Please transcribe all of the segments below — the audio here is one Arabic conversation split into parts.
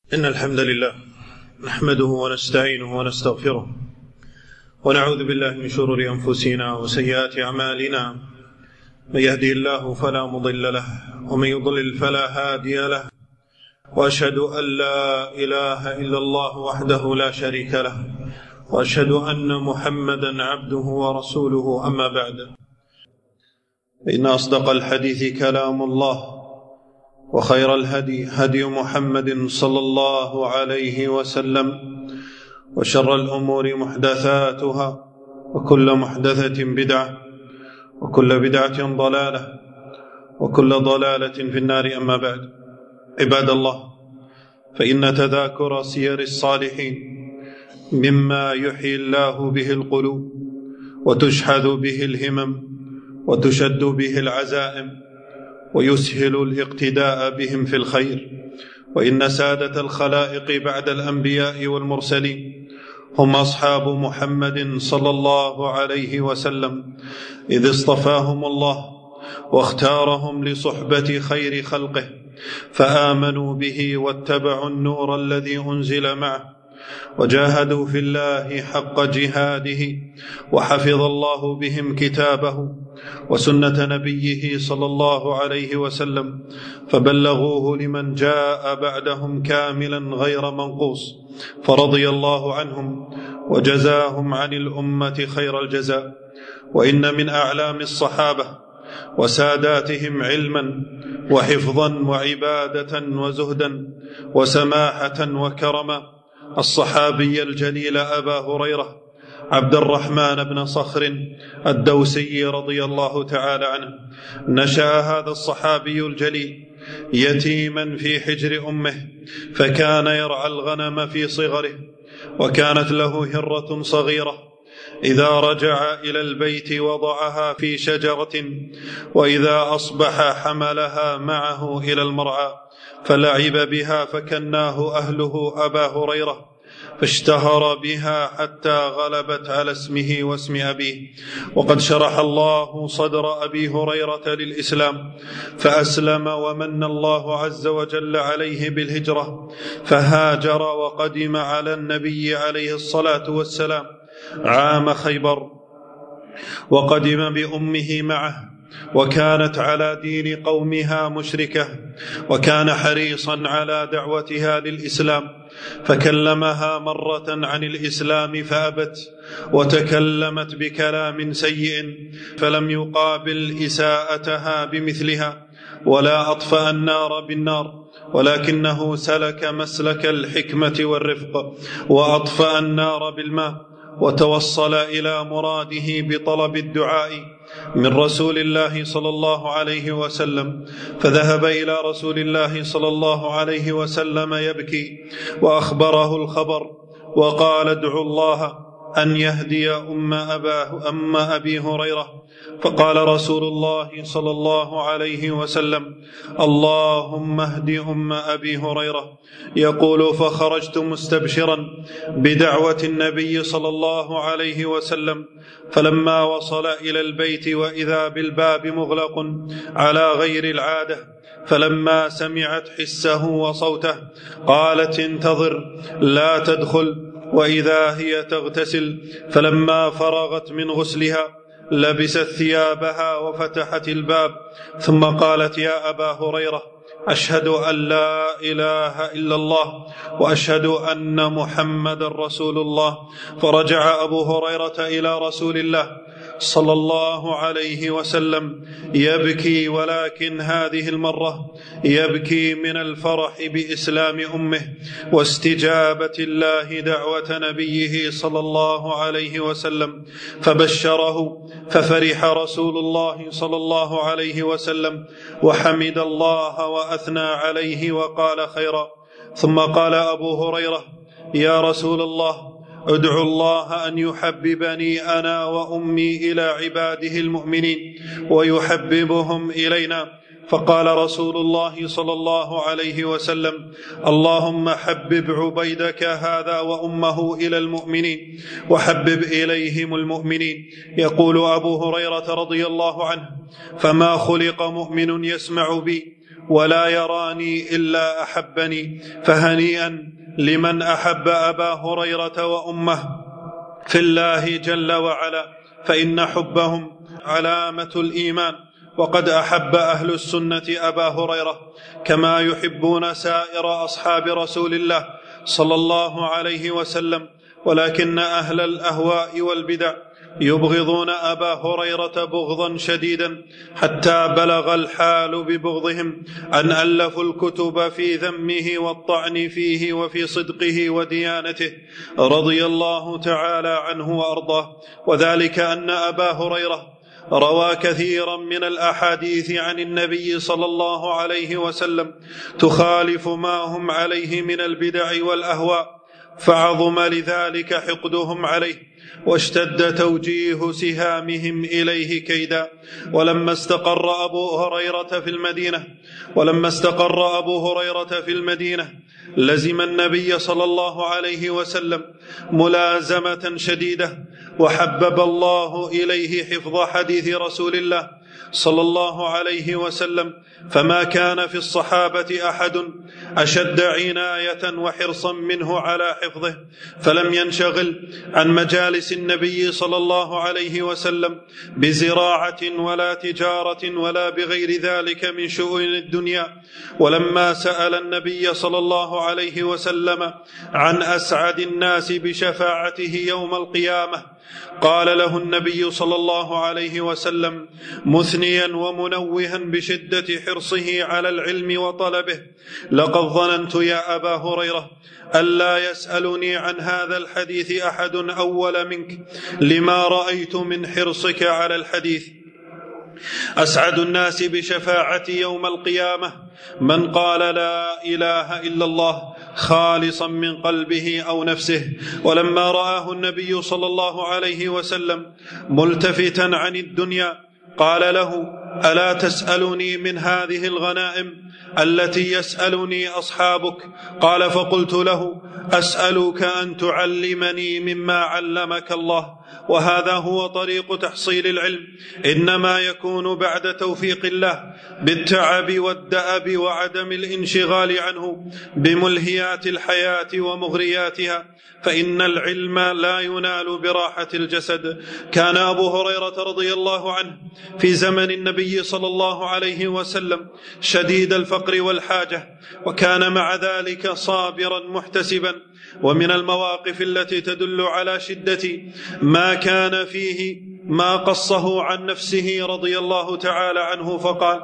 إن الحمد لله نحمده ونستعينه ونستغفره ونعوذ بالله من شرور أنفسنا وسيئات أعمالنا. من يهدي الله فلا مضل له ومن يضلل فلا هادي له، وأشهد أن لا إله إلا الله وحده لا شريك له، وأشهد أن محمدا عبده ورسوله. أما بعد، إن أصدق الحديث كلام الله، وخير الهدي هدي محمد صلى الله عليه وسلم، وشر الأمور محدثاتها، وكل محدثة بدعة، وكل بدعة ضلالة، وكل ضلالة في النار. أما بعد، عباد الله، فإن تذاكر سير الصالحين مما يحيي الله به القلوب، وتشحذ به الهمم، وتشد به العزائم، ويسهل الاقتداء بهم في الخير. وإن سادة الخلائق بعد الأنبياء والمرسلين هم أصحاب محمد صلى الله عليه وسلم، إذ اصطفاهم الله واختارهم لصحبة خير خلقه، فآمنوا به واتبعوا النور الذي أنزل معه، وجاهدوا في الله حق جهاده، وحفظ الله بهم كتابه وسنة نبيه صلى الله عليه وسلم، فبلغوه لمن جاء بعدهم كاملا غير منقوص، فرضي الله عنهم وجزاهم عن الأمة خير الجزاء. وإن من أعلام الصحابة وساداتهم علما وحفظا وعبادة وزهدا وسماحة وكرما الصحابي الجليل أبا هريرة عبد الرحمن بن صخر الدوسي رضي الله تعالى عنه. نشأ هذا الصحابي الجليل يتيما في حجر أمه، فكان يرعى الغنم في صغره، وكانت له هرة صغيرة، إذا رجع إلى البيت وضعها في شجرة، وإذا أصبح حملها معه إلى المرعى، فلعب بها، فكناه أهله أبا هريرة، فاشتهر بها حتى غلبت على اسمه واسم أبيه. وقد شرح الله صدر أبي هريرة للإسلام، فأسلم، ومن الله عز وجل عليه بالهجرة، فهاجر وقدم على النبي عليه الصلاة والسلام عام خيبر، وقدم بأمه معه، وكانت على دين قومها مشركة، وكان حريصا على دعوتها للإسلام، فكلمها مرة عن الإسلام فأبت، وتكلمت بكلام سيء، فلم يقابل إساءتها بمثلها، ولا أطفأ النار بالنار، ولكنه سلك مسلك الحكمة والرفق، وأطفأ النار بالماء، وتوصل إلى مراده بطلب الدعاء من رسول الله صلى الله عليه وسلم، فذهب إلى رسول الله صلى الله عليه وسلم يبكي، وأخبره الخبر، وقال: ادعوا الله أن يهدي أم أبي هريرة. فقال رسول الله صلى الله عليه وسلم: اللهم اهد أم أبي هريرة. يقول: فخرجت مستبشرا بدعوة النبي صلى الله عليه وسلم، فلما وصل إلى البيت وإذا بالباب مغلق على غير العادة، فلما سمعت حسه وصوته قالت: انتظر لا تدخل، وإذا هي تغتسل. فلما فرغت من غسلها لبست ثيابها وفتحت الباب، ثم قالت: يا أبا هريرة، أشهد أن لا إله إلا الله، وأشهد أن محمد رسول الله. فرجع أبو هريرة إلى رسول الله صلى الله عليه وسلم يبكي، ولكن هذه المرة يبكي من الفرح بإسلام أمه واستجابة الله دعوة نبيه صلى الله عليه وسلم، فبشره، ففرح رسول الله صلى الله عليه وسلم، وحمد الله وأثنى عليه وقال خيرا. ثم قال أبو هريرة: يا رسول الله، ادعو الله أن يحببني أنا وأمي إلى عباده المؤمنين ويحببهم إلينا. فقال رسول الله صلى الله عليه وسلم: اللهم حبب عبيدك هذا وأمه إلى المؤمنين، وحبب إليهم المؤمنين. يقول أبو هريرة رضي الله عنه: فما خلق مؤمن يسمع بي ولا يراني إلا أحبني، فهنيئا لمن أحب أبا هريرة وأمه في الله جل وعلا، فإن حبهم علامة الإيمان. وقد أحب أهل السنة أبا هريرة كما يحبون سائر أصحاب رسول الله صلى الله عليه وسلم، ولكن أهل الأهواء والبدع يبغضون أبا هريرة بغضا شديدا، حتى بلغ الحال ببغضهم أن ألفوا الكتب في ذمه والطعن فيه وفي صدقه وديانته رضي الله تعالى عنه وأرضاه. وذلك أن أبا هريرة روى كثيرا من الأحاديث عن النبي صلى الله عليه وسلم تخالف ما هم عليه من البدع والأهواء، فعظم لذلك حقدهم عليه، واشتد توجيه سهامهم إليه كيدا. ولما استقر أبو هريرة في المدينة لزم النبي صلى الله عليه وسلم ملازمة شديدة، وحبب الله إليه حفظ حديث رسول الله صلى الله عليه وسلم، فما كان في الصحابة أحد أشد عناية وحرصا منه على حفظه، فلم ينشغل عن مجالس النبي صلى الله عليه وسلم بزراعة ولا تجارة ولا بغير ذلك من شؤون الدنيا. ولما سأل النبي صلى الله عليه وسلم عن أسعد الناس بشفاعته يوم القيامة قال له النبي صلى الله عليه وسلم مثنيا ومنوها بشدة حرصه على العلم وطلبه: لقد ظننت يا أبا هريرة ألا يسألني عن هذا الحديث أحد أول منك، لما رأيت من حرصك على الحديث. أسعد الناس بشفاعتي يوم القيامة من قال لا إله إلا الله خالصا من قلبه أو نفسه. ولما رآه النبي صلى الله عليه وسلم ملتفتا عن الدنيا قال له: ألا تسألني من هذه الغنائم التي يسألني أصحابك؟ قال: فقلت له: أسألك أن تعلمني مما علمك الله. وهذا هو طريق تحصيل العلم، إنما يكون بعد توفيق الله بالتعب والدأب وعدم الانشغال عنه بملهيات الحياة ومغرياتها، فإن العلم لا ينال براحة الجسد. كان أبو هريرة رضي الله عنه في زمن النبي صلى الله عليه وسلم شديد الفقر والحاجة، وكان مع ذلك صابرا محتسبا. ومن المواقف التي تدل على شدة ما كان فيه ما قصه عن نفسه رضي الله تعالى عنه فقال: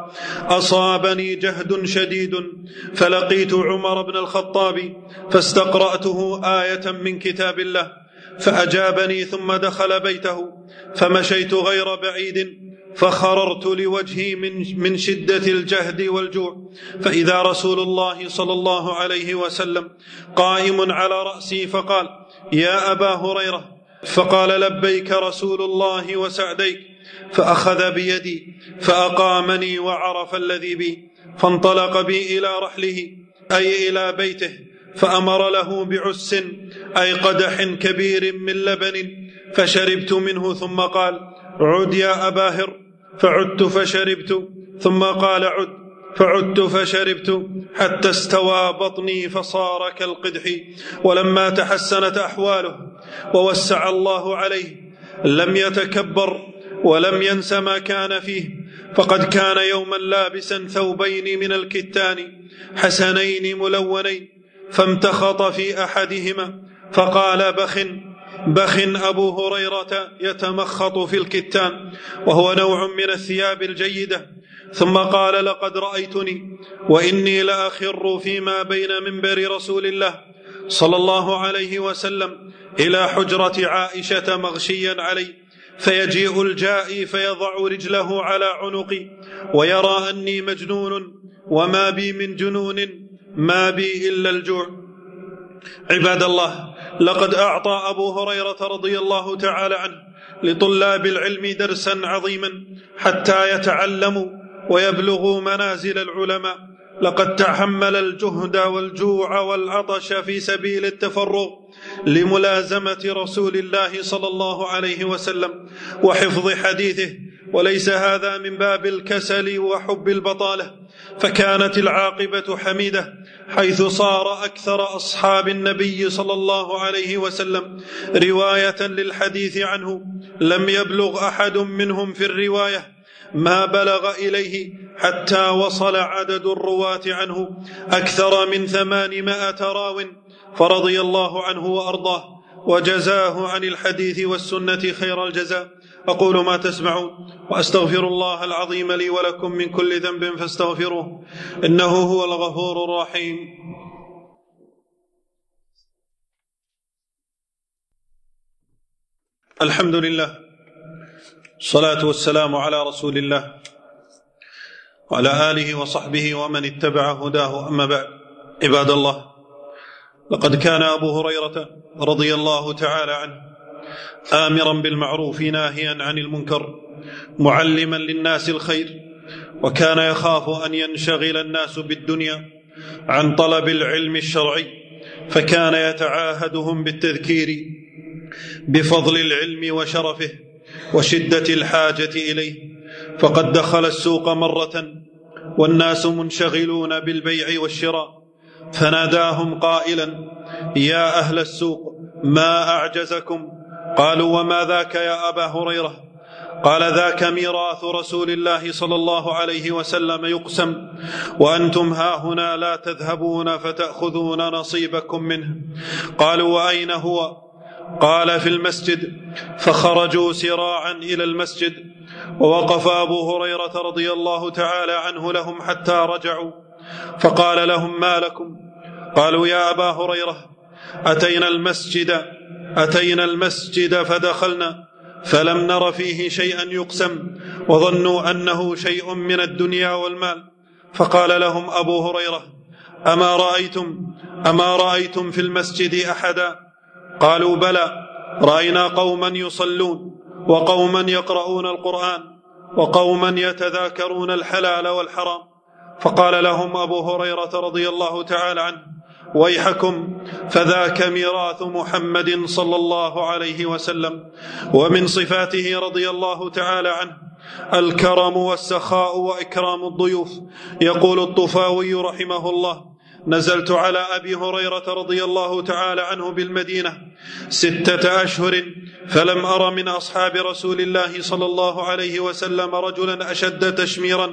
أصابني جهد شديد فلقيت عمر بن الخطاب فاستقرأته آية من كتاب الله فأجابني، ثم دخل بيته فمشيت غير بعيد فخررت لوجهي من شدة الجهد والجوع، فإذا رسول الله صلى الله عليه وسلم قائم على رأسي فقال: يا أبا هريرة. فقال: لبيك رسول الله وسعديك. فأخذ بيدي فأقامني وعرف الذي بي، فانطلق بي إلى رحله أي إلى بيته، فأمر له بعس أي قدح كبير من لبن فشربت منه، ثم قال: عد يا أبا هر. فعدت فشربت، ثم قال: عد. فعدت فشربت حتى استوى بطني فصار كالقدح. ولما تحسنت أحواله ووسع الله عليه لم يتكبر ولم ينس ما كان فيه، فقد كان يوما لابسا ثوبين من الكتان حسنين ملونين، فامتخط في أحدهما فقال: بخ أبو هريرة يتمخط في الكتان، وهو نوع من الثياب الجيدة. ثم قال: لقد رأيتني وإني لأخر فيما بين منبر رسول الله صلى الله عليه وسلم إلى حجرة عائشة مغشيا علي، فيجيء الجائي فيضع رجله على عنقي ويرى أني مجنون، وما بي من جنون، ما بي إلا الجوع. عباد الله، لقد أعطى أبو هريرة رضي الله تعالى عنه لطلاب العلم درسا عظيما حتى يتعلموا ويبلغوا منازل العلماء. لقد تحمل الجهد والجوع والعطش في سبيل التفرغ لملازمة رسول الله صلى الله عليه وسلم وحفظ حديثه، وليس هذا من باب الكسل وحب البطالة، فكانت العاقبة حميدة، حيث صار أكثر أصحاب النبي صلى الله عليه وسلم رواية للحديث عنه لم يبلغ أحد منهم في الرواية ما بلغ إليه، حتى وصل عدد الرواة عنه أكثر من 800 راو، فرضي الله عنه وأرضاه وجزاه عن الحديث والسنة خير الجزاء. أقول ما تسمعون، وأستغفر الله العظيم لي ولكم من كل ذنب فاستغفروه، إنه هو الغفور الرحيم. الحمد لله، الصلاة والسلام على رسول الله وعلى آله وصحبه ومن اتبع هداه، أما بعد. عباد الله، لقد كان أبو هريرة رضي الله تعالى عنه آمرا بالمعروف ناهيا عن المنكر، معلما للناس الخير، وكان يخاف أن ينشغل الناس بالدنيا عن طلب العلم الشرعي، فكان يتعاهدهم بالتذكير بفضل العلم وشرفه وشدة الحاجة إليه. فقد دخل السوق مرة والناس منشغلون بالبيع والشراء، فناداهم قائلا: يا أهل السوق، ما أعجزكم؟ قالوا: وما ذاك يا أبا هريرة؟ قال: ذاك ميراث رسول الله صلى الله عليه وسلم يقسم، وأنتم هاهنا لا تذهبون فتأخذون نصيبكم منه. قالوا: وأين هو؟ قال: في المسجد. فخرجوا سراعا إلى المسجد، ووقف أبو هريرة رضي الله تعالى عنه لهم حتى رجعوا، فقال لهم: ما لكم؟ قالوا: يا أبا هريرة، أتينا المسجد فدخلنا فلم نر فيه شيئا يقسم، وظنوا أنه شيء من الدنيا والمال. فقال لهم أبو هريرة: أما رأيتم في المسجد أحدا؟ قالوا: بلى، رأينا قوما يصلون، وقوما يقرؤون القرآن، وقوما يتذاكرون الحلال والحرام. فقال لهم أبو هريرة رضي الله تعالى عنه: ويحكم، فذاك ميراث محمد صلى الله عليه وسلم. ومن صفاته رضي الله تعالى عنه الكرم والسخاء وإكرام الضيوف. يقول الطفاوي رحمه الله: نزلت على أبي هريرة رضي الله تعالى عنه بالمدينة 6 أشهر، فلم أر من أصحاب رسول الله صلى الله عليه وسلم رجلا أشد تشميرا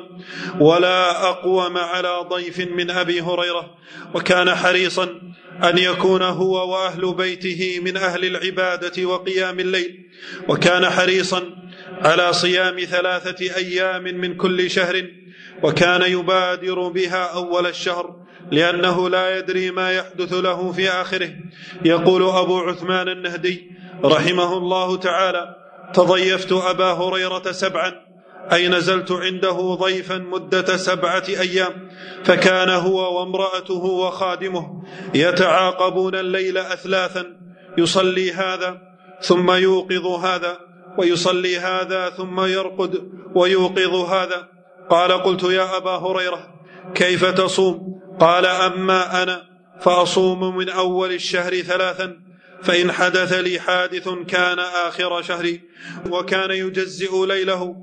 ولا أقوم على ضيف من أبي هريرة، وكان حريصا أن يكون هو وأهل بيته من أهل العبادة وقيام الليل، وكان حريصا على صيام 3 أيام من كل شهر، وكان يبادر بها أول الشهر لأنه لا يدري ما يحدث له في آخره. يقول أبو عثمان النهدي رحمه الله تعالى: تضيفت أبا هريرة 7، أي نزلت عنده ضيفا مدة 7 أيام، فكان هو وامرأته وخادمه يتعاقبون الليل أثلاثا، يصلي هذا ثم يوقظ هذا، ويصلي هذا ثم يرقد ويوقظ هذا. قال: قلت: يا أبا هريرة، كيف تصوم؟ قال: أما أنا فأصوم من أول الشهر 3، فإن حدث لي حادث كان آخر شهري. وكان يجزئ ليله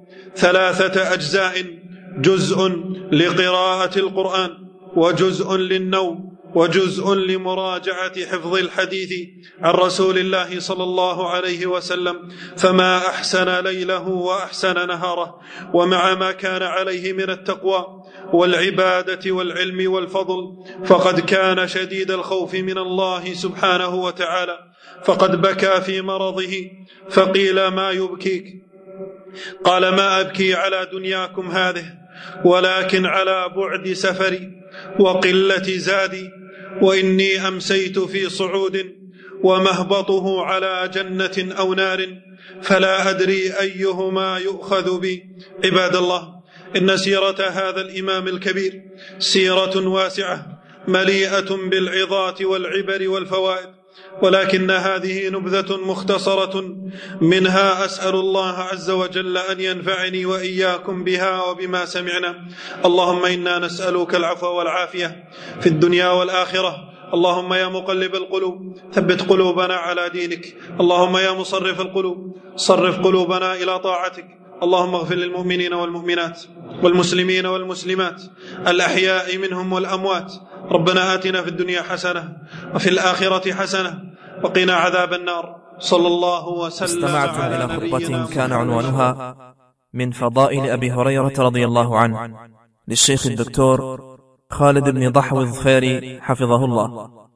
3 أجزاء: جزء لقراءة القرآن، وجزء للنوم، وجزء لمراجعة حفظ الحديث عن رسول الله صلى الله عليه وسلم. فما أحسن ليله وأحسن نهاره، ومع ما كان عليه من التقوى والعبادة والعلم والفضل، فقد كان شديد الخوف من الله سبحانه وتعالى، فقد بكى في مرضه، فقيل: ما يبكيك؟ قال: ما أبكي على دنياكم هذه، ولكن على بعد سفري وقلة زادي، وإني أمسيت في صعود ومهبطه على جنة أو نار، فلا أدري أيهما يؤخذ بي. عباد الله، إن سيرة هذا الإمام الكبير سيرة واسعة مليئة بالعظات والعبر والفوائد، ولكن هذه نبذة مختصرة منها. أسأل الله عز وجل أن ينفعني وإياكم بها وبما سمعنا. اللهم إنا نسألك العفو والعافية في الدنيا والآخرة. اللهم يا مقلب القلوب ثبت قلوبنا على دينك. اللهم يا مصرف القلوب صرف قلوبنا إلى طاعتك. اللهم اغفر للمؤمنين والمؤمنات والمسلمين والمسلمات الأحياء منهم والأموات. ربنا آتنا في الدنيا حسنة وفي الآخرة حسنة وقنا عذاب النار. صلى الله وسلم استمعتم على إلى نبينا خطبة كان عنوانها من فضائل أبي هريرة رضي الله عنه للشيخ الدكتور خالد بن ضحو الظفيري حفظه الله.